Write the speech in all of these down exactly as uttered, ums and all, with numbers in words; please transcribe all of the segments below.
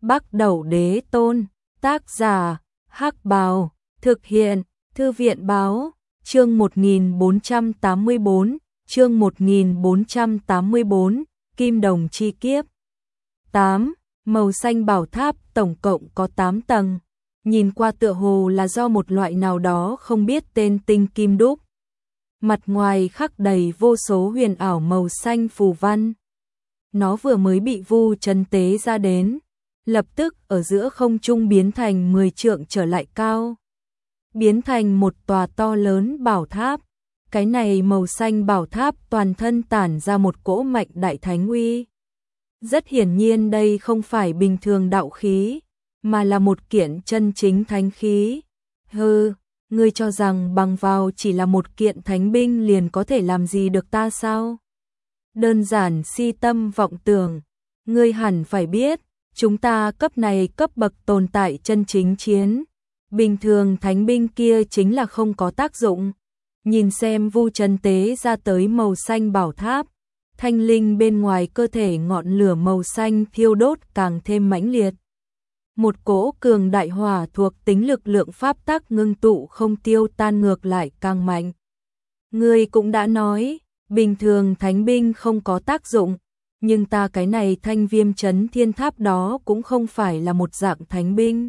Bắc Đẩu Đế Tôn, tác giả, Hắc Bào, thực hiện, Thư viện Báo, chương một nghìn bốn trăm tám mươi bốn, chương một nghìn bốn trăm tám mươi bốn, Kim Đồng Chi Kiếp. tám. Màu xanh bảo tháp tổng cộng có tám tầng, nhìn qua tựa hồ là do một loại nào đó không biết tên tinh kim đúc. Mặt ngoài khắc đầy vô số huyền ảo màu xanh phù văn. Nó vừa mới bị Vu Chấn tế ra đến, lập tức ở giữa không trung biến thành mười trượng trở lại cao, biến thành một tòa to lớn bảo tháp. Cái này màu xanh bảo tháp toàn thân tản ra một cỗ mạnh đại thánh uy. Rất hiển nhiên đây không phải bình thường đạo khí, mà là một kiện chân chính thánh khí. Hừ, ngươi cho rằng bằng vào chỉ là một kiện thánh binh liền có thể làm gì được ta sao? Đơn giản si tâm vọng tưởng, ngươi hẳn phải biết, chúng ta cấp này cấp bậc tồn tại chân chính chiến, bình thường thánh binh kia chính là không có tác dụng. Nhìn xem Vu Chấn tế ra tới màu xanh bảo tháp, thanh linh bên ngoài cơ thể ngọn lửa màu xanh thiêu đốt càng thêm mãnh liệt. Một cỗ cường đại hỏa thuộc tính lực lượng pháp tắc ngưng tụ không tiêu tan ngược lại càng mạnh. Ngươi cũng đã nói, bình thường thánh binh không có tác dụng, nhưng ta cái này thanh viêm chấn thiên tháp đó cũng không phải là một dạng thánh binh.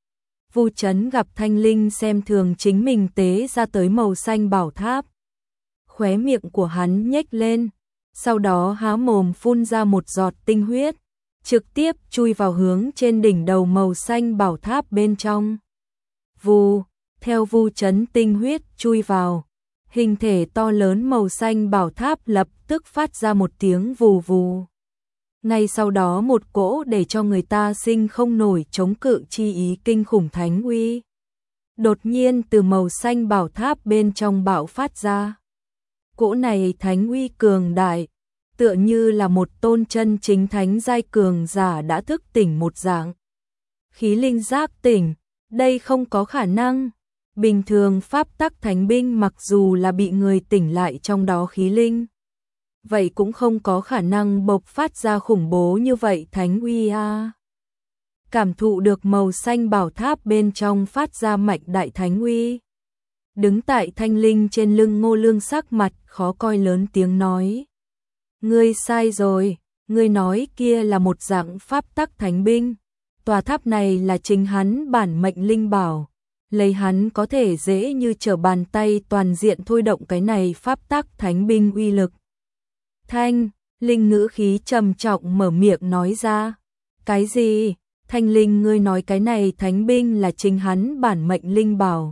Vu Chấn gặp thanh linh xem thường chính mình tế ra tới màu xanh bảo tháp. Khóe miệng của hắn nhếch lên, sau đó há mồm phun ra một giọt tinh huyết, trực tiếp chui vào hướng trên đỉnh đầu màu xanh bảo tháp bên trong. Vù, theo Vu Chấn tinh huyết chui vào, hình thể to lớn màu xanh bảo tháp lập tức phát ra một tiếng vù vù. Ngay sau đó một cỗ để cho người ta sinh không nổi chống cự chi ý kinh khủng thánh uy đột nhiên từ màu xanh bảo tháp bên trong bạo phát ra. Cỗ này thánh uy cường đại, tựa như là một tôn chân chính thánh giai cường giả đã thức tỉnh một dạng. Khí linh giác tỉnh, đây không có khả năng. Bình thường pháp tắc thánh binh mặc dù là bị người tỉnh lại trong đó khí linh, vậy cũng không có khả năng bộc phát ra khủng bố như vậy thánh uy a. Cảm thụ được màu xanh bảo tháp bên trong phát ra mạnh đại thánh uy, đứng tại thanh linh trên lưng Ngô Lương sắc mặt khó coi lớn tiếng nói: "Ngươi sai rồi, ngươi nói kia là một dạng pháp tắc thánh binh, tòa tháp này là chính hắn bản mệnh linh bảo, lấy hắn có thể dễ như trở bàn tay toàn diện thôi động cái này pháp tắc thánh binh uy lực." Thanh linh ngữ khí trầm trọng mở miệng nói ra: "Cái gì? Thanh linh, ngươi nói cái này thánh binh là chính hắn bản mệnh linh bảo?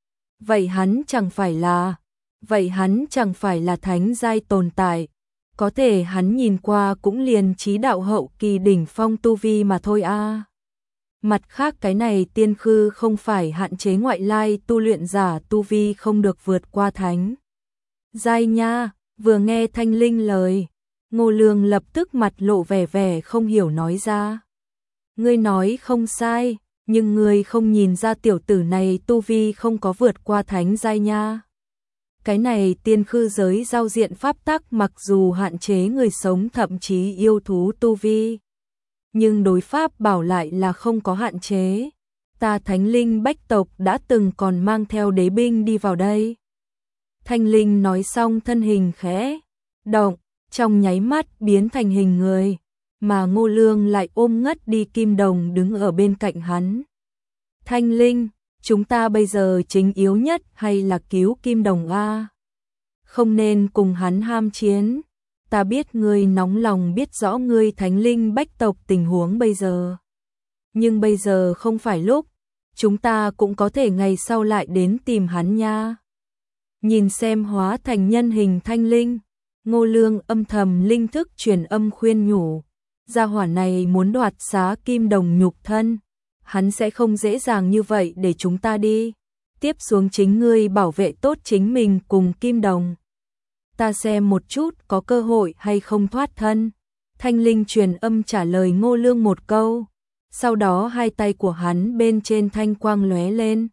Vậy hắn chẳng phải là, vậy hắn chẳng phải là thánh giai tồn tại, có thể hắn nhìn qua cũng liền chí đạo hậu kỳ đỉnh phong tu vi mà thôi a." À. Mặt khác cái này tiên khư không phải hạn chế ngoại lai tu luyện giả tu vi không được vượt qua thánh giai nha. Vừa nghe thanh linh lời, Ngô Lương lập tức mặt lộ vẻ vẻ không hiểu nói ra: "Ngươi nói không sai, nhưng ngươi không nhìn ra tiểu tử này tu vi không có vượt qua thánh giai nha. Cái này tiên khư giới giao diện pháp tắc mặc dù hạn chế người sống thậm chí yêu thú tu vi, nhưng đối pháp bảo lại là không có hạn chế. Ta thánh linh bách tộc đã từng còn mang theo đế binh đi vào đây." Thanh linh nói xong thân hình khẽ động, trong nháy mắt biến thành hình người, mà Ngô Lương lại ôm ngất đi Kim Đồng đứng ở bên cạnh hắn. "Thanh linh, chúng ta bây giờ chính yếu nhất hay là cứu Kim Đồng a? Không nên cùng hắn ham chiến. Ta biết ngươi nóng lòng biết rõ ngươi thánh linh bách tộc tình huống bây giờ, nhưng bây giờ không phải lúc, chúng ta cũng có thể ngày sau lại đến tìm hắn nha." Nhìn xem hóa thành nhân hình thanh linh, Ngô Lương âm thầm linh thức truyền âm khuyên nhủ: "Gia hỏa này muốn đoạt xá Kim Đồng nhục thân, hắn sẽ không dễ dàng như vậy để chúng ta đi. Tiếp xuống chính ngươi bảo vệ tốt chính mình cùng Kim Đồng. Ta xem một chút có cơ hội hay không thoát thân." Thanh linh truyền âm trả lời Ngô Lương một câu, sau đó hai tay của hắn bên trên thanh quang lóe lên.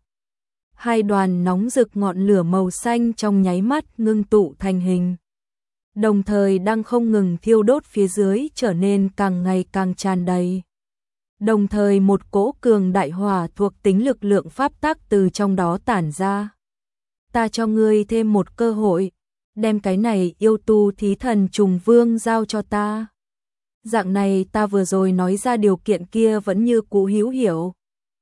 Hai đoàn nóng rực ngọn lửa màu xanh trong nháy mắt ngưng tụ thành hình, đồng thời đang không ngừng thiêu đốt phía dưới trở nên càng ngày càng tràn đầy. đồng thời một cỗ cường đại hỏa thuộc tính lực lượng pháp tắc từ trong đó tản ra. Ta cho ngươi thêm một cơ hội, đem cái này yêu tu thí thần trùng vương giao cho ta. Dạng này ta vừa rồi nói ra điều kiện kia vẫn như cũ hữu hiệu.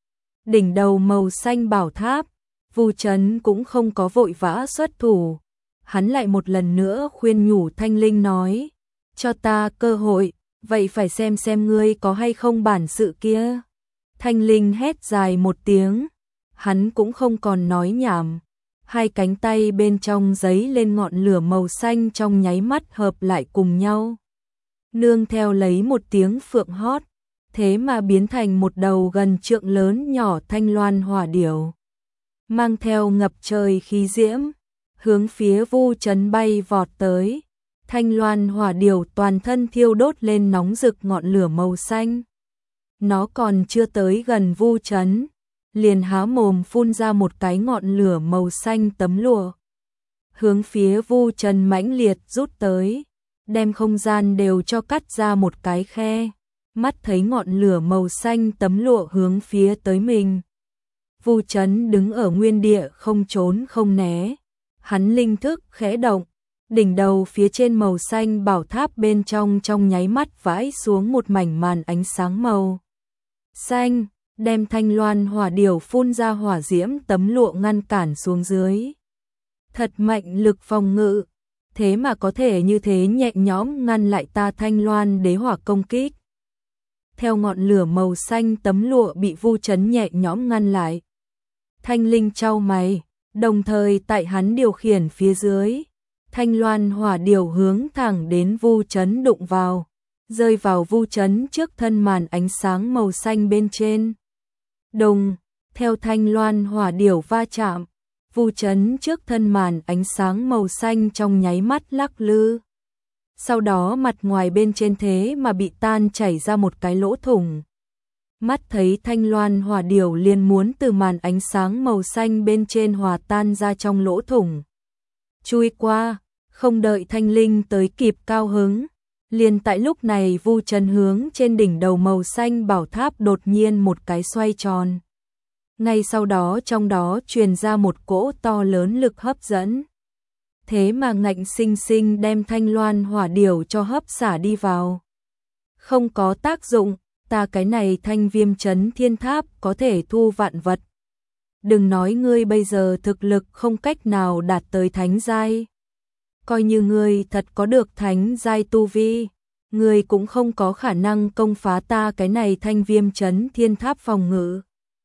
Đỉnh đầu màu xanh bảo tháp, Vu Chấn cũng không có vội vã xuất thủ. Hắn lại một lần nữa khuyên nhủ Thanh Linh nói, cho ta cơ hội, vậy phải xem xem ngươi có hay không bản sự kia. Thanh Linh hét dài một tiếng, hắn cũng không còn nói nhảm. Hai cánh tay bên trong giấy lên ngọn lửa màu xanh trong nháy mắt hợp lại cùng nhau. Nương theo lấy một tiếng phượng hót, thế mà biến thành một đầu gần trượng lớn nhỏ thanh loan hỏa điểu. Mang theo ngập trời khí diễm, hướng phía Vu Chấn bay vọt tới. Thanh loan hỏa điểu toàn thân thiêu đốt lên nóng rực ngọn lửa màu xanh. Nó còn chưa tới gần Vu Chấn, liền há mồm phun ra một cái ngọn lửa màu xanh tấm lụa. Hướng phía Vu Chấn mãnh liệt rút tới, đem không gian đều cho cắt ra một cái khe. Mắt thấy ngọn lửa màu xanh tấm lụa hướng phía tới mình. Vu Chấn đứng ở nguyên địa không trốn không né. Hắn linh thức khẽ động, đỉnh đầu phía trên màu xanh bảo tháp bên trong trong nháy mắt vãi xuống một mảnh màn ánh sáng màu xanh, đem thanh loan hỏa điểu phun ra hỏa diễm tấm lụa ngăn cản xuống dưới. Thật mạnh lực phòng ngự, thế mà có thể như thế nhẹ nhõm ngăn lại ta thanh loan đế hỏa công kích. Theo ngọn lửa màu xanh tấm lụa bị Vu Chấn nhẹ nhõm ngăn lại. Thanh Linh chau mày, đồng thời tại hắn điều khiển phía dưới, thanh loan hỏa điểu hướng thẳng đến Vu Chấn đụng vào, rơi vào Vu Chấn trước thân màn ánh sáng màu xanh bên trên. Đồng, theo thanh loan hỏa điểu va chạm, Vu Chấn trước thân màn ánh sáng màu xanh trong nháy mắt lắc lư. Sau đó mặt ngoài bên trên thế mà bị tan chảy ra một cái lỗ thủng. Mắt thấy thanh loan hỏa điểu liền muốn từ màn ánh sáng màu xanh bên trên hòa tan ra trong lỗ thủng. Chui qua, không đợi Thanh Linh tới kịp cao hứng. Liền tại lúc này Vu Chấn hướng trên đỉnh đầu màu xanh bảo tháp đột nhiên một cái xoay tròn. Ngay sau đó trong đó truyền ra một cỗ to lớn lực hấp dẫn. Thế mà ngạnh sinh sinh đem thanh loan hỏa điểu cho hấp xả đi vào. Không có tác dụng, ta cái này thanh viêm chấn thiên tháp có thể thu vạn vật. Đừng nói ngươi bây giờ thực lực không cách nào đạt tới thánh giai. Coi như ngươi thật có được thánh giai tu vi, ngươi cũng không có khả năng công phá ta cái này thanh viêm chấn thiên tháp phòng ngự.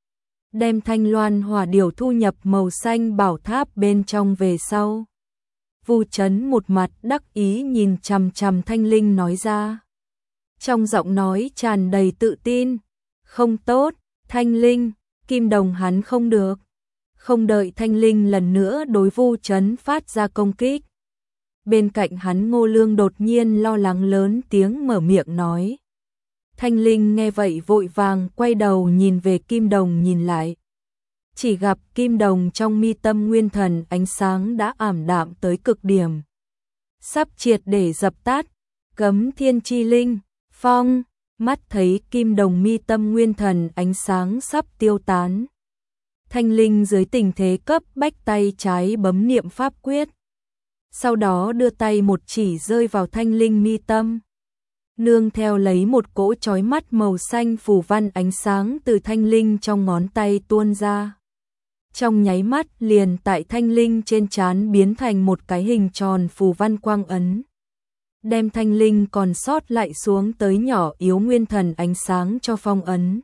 Đem thanh loan hỏa điểu thu nhập màu xanh bảo tháp bên trong về sau. Vu Chấn một mặt đắc ý nhìn chằm chằm Thanh Linh nói ra. Trong giọng nói tràn đầy tự tin. Không tốt, Thanh Linh, kim đồng hắn không được. Không đợi Thanh Linh lần nữa đối Vu Chấn phát ra công kích. Bên cạnh hắn Ngô Lương đột nhiên lo lắng lớn tiếng mở miệng nói. Thanh Linh nghe vậy vội vàng quay đầu nhìn về kim đồng nhìn lại. Chỉ gặp kim đồng trong mi tâm nguyên thần ánh sáng đã ảm đạm tới cực điểm. Sắp triệt để dập tắt, cấm thiên chi linh, phong, mắt thấy kim đồng mi tâm nguyên thần ánh sáng sắp tiêu tán. Thanh Linh dưới tình thế cấp bách tay trái bấm niệm pháp quyết. Sau đó đưa tay một chỉ rơi vào Thanh Linh mi tâm. Nương theo lấy một cỗ chói mắt màu xanh phù văn ánh sáng từ Thanh Linh trong ngón tay tuôn ra. Trong nháy mắt liền tại Thanh Linh trên trán biến thành một cái hình tròn phù văn quang ấn. Đem Thanh Linh còn sót lại xuống tới nhỏ yếu nguyên thần ánh sáng cho phong ấn.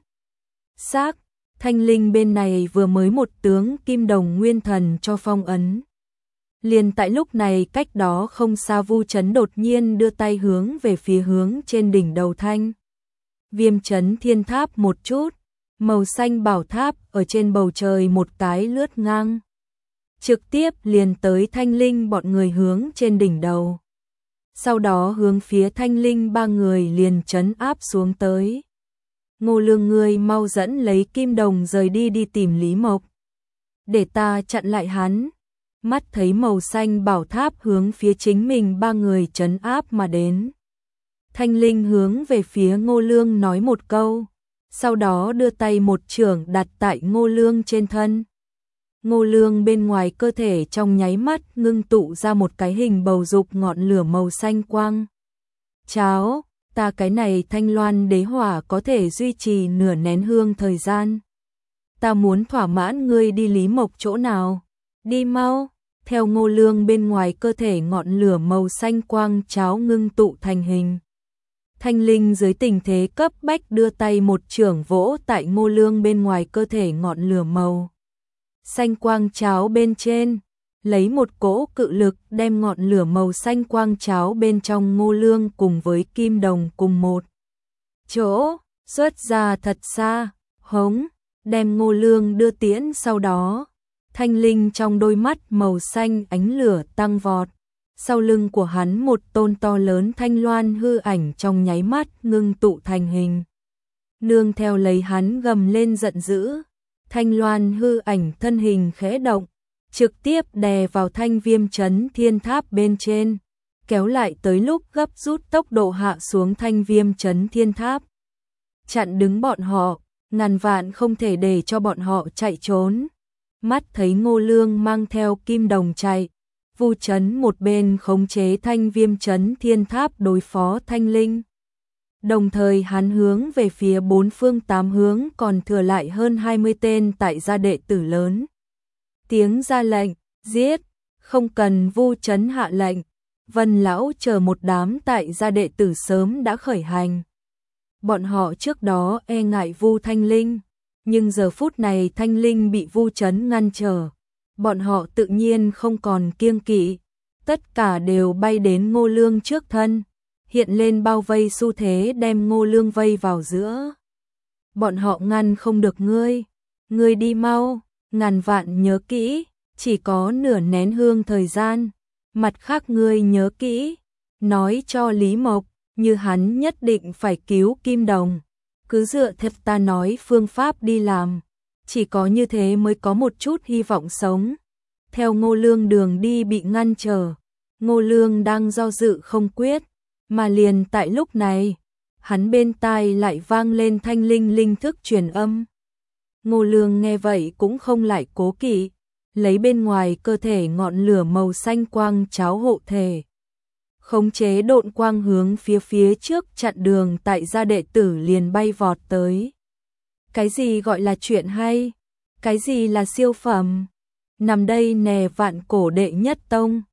Xác, Thanh Linh bên này vừa mới một tướng kim đồng nguyên thần cho phong ấn. Liền tại lúc này cách đó không xa Vu Chấn đột nhiên đưa tay hướng về phía hướng trên đỉnh đầu thanh. Viêm chấn thiên tháp một chút, màu xanh bảo tháp ở trên bầu trời một cái lướt ngang. Trực tiếp liền tới Thanh Linh bọn người hướng trên đỉnh đầu. Sau đó hướng phía Thanh Linh ba người liền trấn áp xuống tới. Ngô Lương ngươi mau dẫn lấy kim đồng rời đi đi tìm Lý Mộc. Để ta chặn lại hắn. Mắt thấy màu xanh bảo tháp hướng phía chính mình ba người trấn áp mà đến. Thanh Linh hướng về phía Ngô Lương nói một câu. sau đó đưa tay một chưởng đặt tại Ngô Lương trên thân. Ngô Lương bên ngoài cơ thể trong nháy mắt ngưng tụ ra một cái hình bầu dục ngọn lửa màu xanh quang. Cháo, ta cái này Thanh Loan đế hỏa có thể duy trì nửa nén hương thời gian. Ta muốn thỏa mãn ngươi đi Lý Mộc chỗ nào? Đi mau. Theo Ngô Lương bên ngoài cơ thể ngọn lửa màu xanh quang cháo ngưng tụ thành hình. Thanh Linh dưới tình thế cấp bách đưa tay một chưởng vỗ tại Ngô Lương bên ngoài cơ thể ngọn lửa màu xanh quang cháo bên trên, lấy một cỗ cự lực đem ngọn lửa màu xanh quang cháo bên trong Ngô Lương cùng với kim đồng cùng một chỗ, xuất ra thật xa, hống, đem Ngô Lương đưa tiễn. Sau đó, Thanh Linh trong đôi mắt màu xanh ánh lửa tăng vọt, sau lưng của hắn một tôn to lớn thanh loan hư ảnh trong nháy mắt ngưng tụ thành hình. Nương theo lấy hắn gầm lên giận dữ, thanh loan hư ảnh thân hình khẽ động, trực tiếp đè vào thanh viêm chấn thiên tháp bên trên, kéo lại tới lúc gấp rút tốc độ hạ xuống thanh viêm chấn thiên tháp. Chặn đứng bọn họ, ngàn vạn không thể để cho bọn họ chạy trốn. Mắt thấy Ngô Lương mang theo kim đồng chạy, Vu Chấn một bên khống chế thanh viêm chấn thiên tháp đối phó Thanh Linh. Đồng thời hắn hướng về phía bốn phương tám hướng còn thừa lại hơn hai mươi tên tại gia đệ tử lớn. Tiếng ra lệnh, giết, không cần Vu Chấn hạ lệnh, Vân lão chờ một đám tại gia đệ tử sớm đã khởi hành. Bọn họ trước đó e ngại Vu Thanh Linh, nhưng giờ phút này Thanh Linh bị Vu Chấn ngăn trở, bọn họ tự nhiên không còn kiêng kỵ, tất cả đều bay đến Ngô Lương trước thân, hiện lên bao vây xu thế đem Ngô Lương vây vào giữa. Bọn họ ngăn không được ngươi, ngươi đi mau, ngàn vạn nhớ kỹ, chỉ có nửa nén hương thời gian, mặt khác ngươi nhớ kỹ, nói cho Lý Mộc, như hắn nhất định phải cứu Kim Đồng, cứ dựa theo ta nói phương pháp đi làm, chỉ có như thế mới có một chút hy vọng sống. Theo Ngô Lương đường đi bị ngăn trở, Ngô Lương đang do dự không quyết, mà liền tại lúc này, hắn bên tai lại vang lên Thanh Linh linh thức truyền âm. Ngô Lương nghe vậy cũng không lại cố kỵ, lấy bên ngoài cơ thể ngọn lửa màu xanh quang cháo hộ thể, khống chế độn quang hướng phía phía trước chặn đường tại gia đệ tử liền bay vọt tới. Cái gì gọi là chuyện hay? Cái gì là siêu phẩm? Nằm đây nè vạn cổ đệ nhất tông,